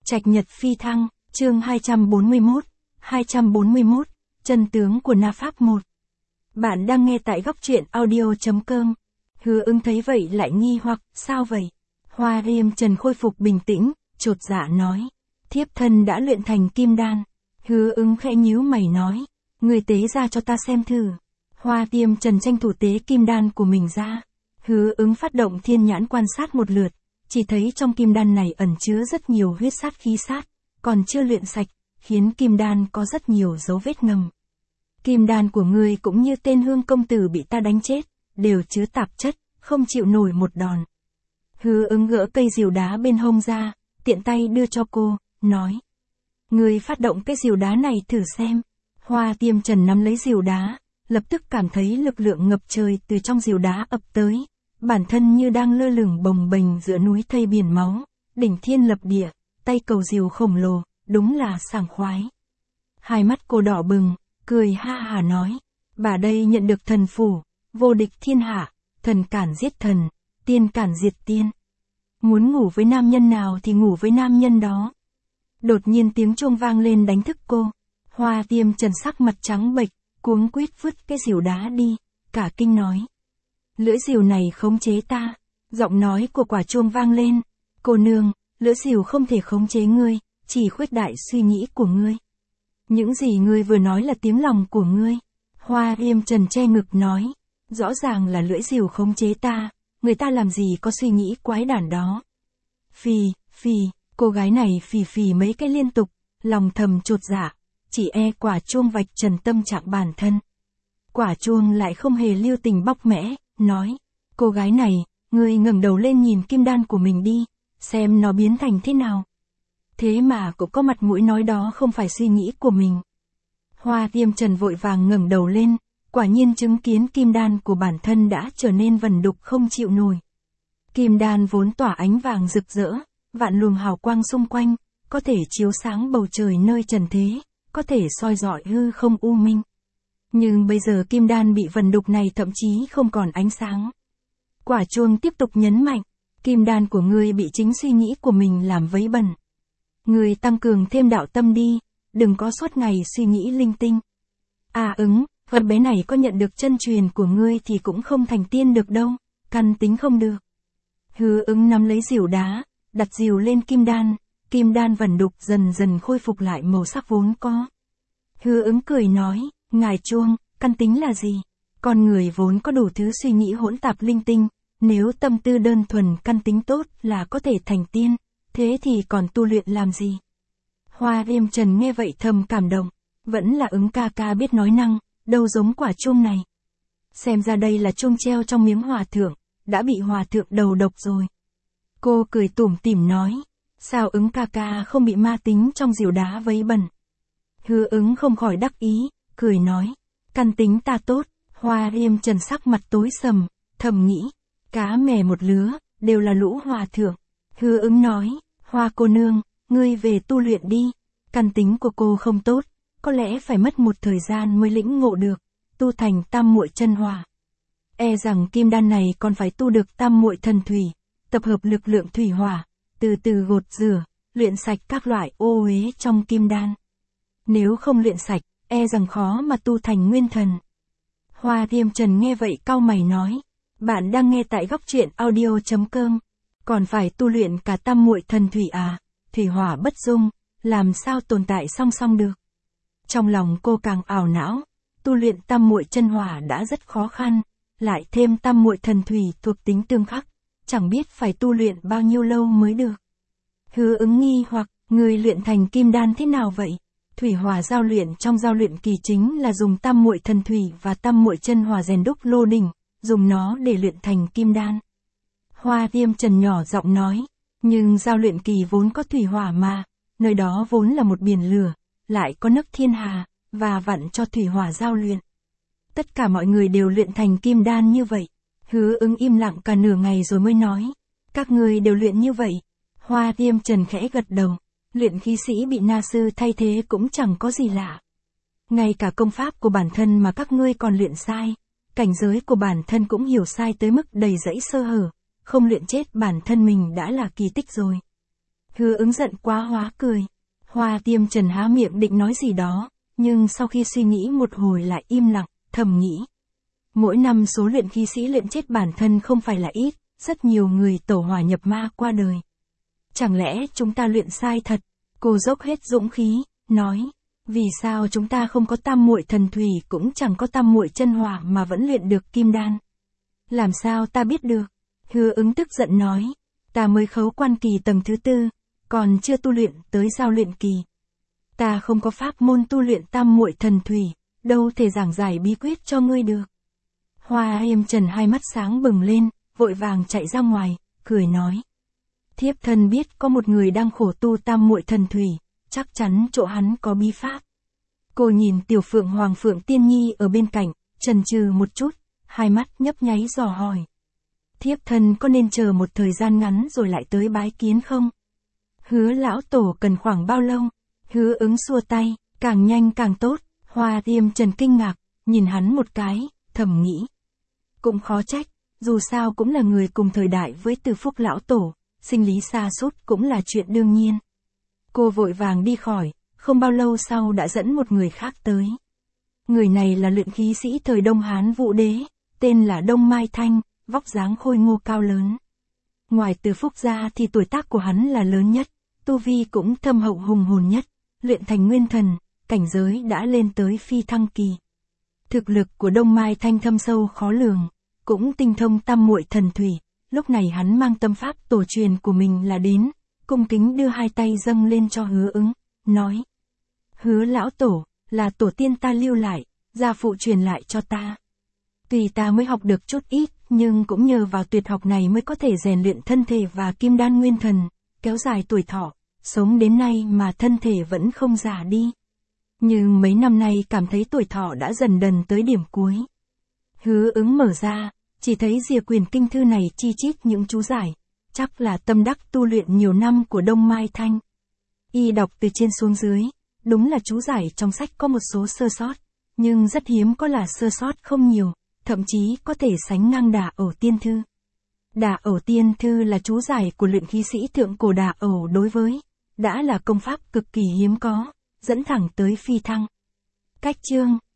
Trạch Nhật Phi Thăng, chương 241, chân tướng của Na Pháp 1. Bạn đang nghe tại góc truyện audio.com. Hứa Ứng thấy vậy lại nghi hoặc, sao vậy? Hoa Riêm Trần khôi phục bình tĩnh, chột dạ nói. Thiếp thân đã luyện thành kim đan. Hứa Ứng khẽ nhíu mày nói. Người tế ra cho ta xem thử. Hoa Riêm Trần tranh thủ tế kim đan của mình ra. Hứa Ứng phát động thiên nhãn quan sát một lượt. Chỉ thấy trong kim đan này ẩn chứa rất nhiều huyết sát khí sát, còn chưa luyện sạch, khiến kim đan có rất nhiều dấu vết ngầm. Kim đan của ngươi cũng như tên Hương công tử bị ta đánh chết, đều chứa tạp chất, không chịu nổi một đòn. Hứa Ứng gỡ cây rìu đá bên hông ra, tiện tay đưa cho cô, nói. Ngươi phát động cái rìu đá này thử xem. Hoa Riêm Trần nắm lấy rìu đá, lập tức cảm thấy lực lượng ngập trời từ trong rìu đá ập tới. Bản thân như đang lơ lửng bồng bềnh giữa núi thây biển máu, đỉnh thiên lập địa, tay cầu rìu khổng lồ, đúng là sảng khoái. Hai mắt cô đỏ bừng, cười ha hà nói, bà đây nhận được thần phủ, vô địch thiên hạ, thần cản giết thần, tiên cản diệt tiên. Muốn ngủ với nam nhân nào thì ngủ với nam nhân đó. Đột nhiên tiếng chuông vang lên đánh thức cô. Hoa Riêm Trần sắc mặt trắng bệch, cuống quýt vứt cái rìu đá đi, cả kinh nói. Lưỡi rìu này khống chế ta. Giọng nói của quả chuông vang lên. Cô nương, lưỡi rìu không thể khống chế ngươi, chỉ khuếch đại suy nghĩ của ngươi. Những gì ngươi vừa nói là tiếng lòng của ngươi. Hoa Riêm Trần che ngực nói. Rõ ràng là lưỡi rìu khống chế ta, người ta làm gì có suy nghĩ quái đản đó. Phì, cô gái này phì mấy cái liên tục, lòng thầm chột dạ, chỉ e quả chuông vạch trần tâm trạng bản thân. Quả chuông lại không hề lưu tình bóc mẽ, nói, cô gái này, ngươi ngẩng đầu lên nhìn kim đan của mình đi, xem nó biến thành thế nào. Thế mà cũng có mặt mũi nói đó không phải suy nghĩ của mình. Hoa Riêm Trần vội vàng ngẩng đầu lên, quả nhiên chứng kiến kim đan của bản thân đã trở nên vần đục không chịu nổi. Kim đan vốn tỏa ánh vàng rực rỡ, vạn luồng hào quang xung quanh, có thể chiếu sáng bầu trời nơi trần thế, có thể soi rọi hư không u minh. Nhưng bây giờ kim đan bị vần đục này thậm chí không còn ánh sáng. Quả chuông tiếp tục nhấn mạnh, kim đan của ngươi bị chính suy nghĩ của mình làm vấy bẩn. Ngươi tăng cường thêm đạo tâm đi, đừng có suốt ngày suy nghĩ linh tinh. Ứng, vật bé này có nhận được chân truyền của ngươi thì cũng không thành tiên được đâu, căn tính không được. Hứa Ứng nắm lấy rìu đá, đặt rìu lên kim đan vẩn đục dần dần khôi phục lại màu sắc vốn có. Hứa Ứng cười nói, ngài chuông, căn tính là gì? Con người vốn có đủ thứ suy nghĩ hỗn tạp linh tinh, nếu tâm tư đơn thuần căn tính tốt là có thể thành tiên, thế thì còn tu luyện làm gì? Hoa Riêm Trần nghe vậy thầm cảm động, vẫn là Ứng ca ca biết nói năng, đâu giống quả chuông này. Xem ra đây là chuông treo trong miếng hòa thượng, đã bị hòa thượng đầu độc rồi. Cô cười tủm tỉm nói, sao Ứng ca ca không bị ma tính trong rìu đá vấy bẩn? Hứa Ứng không khỏi đắc ý, cười nói, căn tính ta tốt. Hoa Riêm Trần sắc mặt tối sầm, thầm nghĩ, cá mè một lứa, đều là lũ hòa thượng. Hứa Ứng nói, Hoa cô nương, ngươi về tu luyện đi, căn tính của cô không tốt, có lẽ phải mất một thời gian mới lĩnh ngộ được, tu thành tam muội chân hỏa. E rằng kim đan này còn phải tu được tam muội thần thủy, tập hợp lực lượng thủy hỏa, từ từ gột rửa, luyện sạch các loại ô uế trong kim đan. Nếu không luyện sạch, e rằng khó mà tu thành nguyên thần. Hoa Riêm Trần nghe vậy cau mày nói, bạn đang nghe tại góc truyện audio.com, còn phải tu luyện cả tam muội thần thủy à, thủy hỏa bất dung, làm sao tồn tại song song được. Trong lòng cô càng ảo não, tu luyện tam muội chân hỏa đã rất khó khăn, lại thêm tam muội thần thủy thuộc tính tương khắc, chẳng biết phải tu luyện bao nhiêu lâu mới được. Hứa Ứng nghi hoặc, người luyện thành kim đan thế nào vậy? Thủy hỏa giao luyện trong giao luyện kỳ chính là dùng tam muội thần thủy và tam muội chân hỏa rèn đúc lô đỉnh, dùng nó để luyện thành kim đan. Hoa Riêm Trần nhỏ giọng nói, nhưng giao luyện kỳ vốn có thủy hỏa mà, nơi đó vốn là một biển lửa, lại có nấc thiên hà, và vặn cho thủy hỏa giao luyện. Tất cả mọi người đều luyện thành kim đan như vậy. Hứa Ứng im lặng cả nửa ngày rồi mới nói, các người đều luyện như vậy. Hoa Riêm Trần khẽ gật đầu. Luyện khí sĩ bị na sư thay thế cũng chẳng có gì lạ. Ngay cả công pháp của bản thân mà các ngươi còn luyện sai, cảnh giới của bản thân cũng hiểu sai tới mức đầy rẫy sơ hở, không luyện chết bản thân mình đã là kỳ tích rồi. Hứa Ứng giận quá hóa cười. Hoa Tiêm Trần há miệng định nói gì đó, nhưng sau khi suy nghĩ một hồi lại im lặng, thầm nghĩ. Mỗi năm số luyện khí sĩ luyện chết bản thân không phải là ít, rất nhiều người tẩu hỏa nhập ma qua đời. Chẳng lẽ chúng ta luyện sai thật? Cô dốc hết dũng khí, nói. Vì sao chúng ta không có tam muội thần thủy cũng chẳng có tam muội chân hỏa mà vẫn luyện được kim đan? Làm sao ta biết được? Hứa Ứng tức giận nói. Ta mới khấu quan kỳ tầng thứ 4, còn chưa tu luyện tới giao luyện kỳ. Ta không có pháp môn tu luyện tam muội thần thủy, đâu thể giảng giải bí quyết cho ngươi được. Hoa Tiêm Trần hai mắt sáng bừng lên, vội vàng chạy ra ngoài, cười nói. Thiếp thân biết có một người đang khổ tu tam muội thần thủy, chắc chắn chỗ hắn có bí pháp. Cô nhìn Tiểu Phượng Hoàng Phượng Tiên Nhi ở bên cạnh, chần chừ một chút, hai mắt nhấp nháy dò hỏi. Thiếp thân có nên chờ một thời gian ngắn rồi lại tới bái kiến không? Hứa lão tổ cần khoảng bao lâu? Hứa Ứng xua tay, càng nhanh càng tốt. Hoa Tiêm Trần kinh ngạc, nhìn hắn một cái, thầm nghĩ. Cũng khó trách, dù sao cũng là người cùng thời đại với Từ Phúc lão tổ, sinh lý sa sút cũng là chuyện đương nhiên. Cô vội vàng đi khỏi, không bao lâu sau đã dẫn một người khác tới. Người này là luyện khí sĩ thời Đông Hán Vũ Đế, tên là Đông Mai Thanh, vóc dáng khôi ngô cao lớn. Ngoài Từ Phúc ra thì tuổi tác của hắn là lớn nhất, tu vi cũng thâm hậu hùng hồn nhất, luyện thành nguyên thần, cảnh giới đã lên tới phi thăng kỳ. Thực lực của Đông Mai Thanh thâm sâu khó lường, cũng tinh thông tam muội thần thủy, lúc này hắn mang tâm pháp tổ truyền của mình là đến, cung kính đưa hai tay dâng lên cho Hứa Ứng, nói. Hứa lão tổ, là tổ tiên ta lưu lại, gia phụ truyền lại cho ta. Tuy ta mới học được chút ít, nhưng cũng nhờ vào tuyệt học này mới có thể rèn luyện thân thể và kim đan nguyên thần, kéo dài tuổi thọ, sống đến nay mà thân thể vẫn không già đi. Nhưng mấy năm nay cảm thấy tuổi thọ đã dần dần tới điểm cuối. Hứa Ứng mở ra, chỉ thấy rìa quyển kinh thư này chi chít những chú giải, chắc là tâm đắc tu luyện nhiều năm của Đông Mai Thanh. Y đọc từ trên xuống dưới, đúng là chú giải trong sách có một số sơ sót, nhưng rất hiếm có là sơ sót không nhiều, thậm chí có thể sánh ngang Đả Ẩu Tiên Thư. Đả Ẩu Tiên Thư là chú giải của luyện khí sĩ thượng cổ Đả Ẩu đối với, đã là công pháp cực kỳ hiếm có, dẫn thẳng tới phi thăng. Cách chương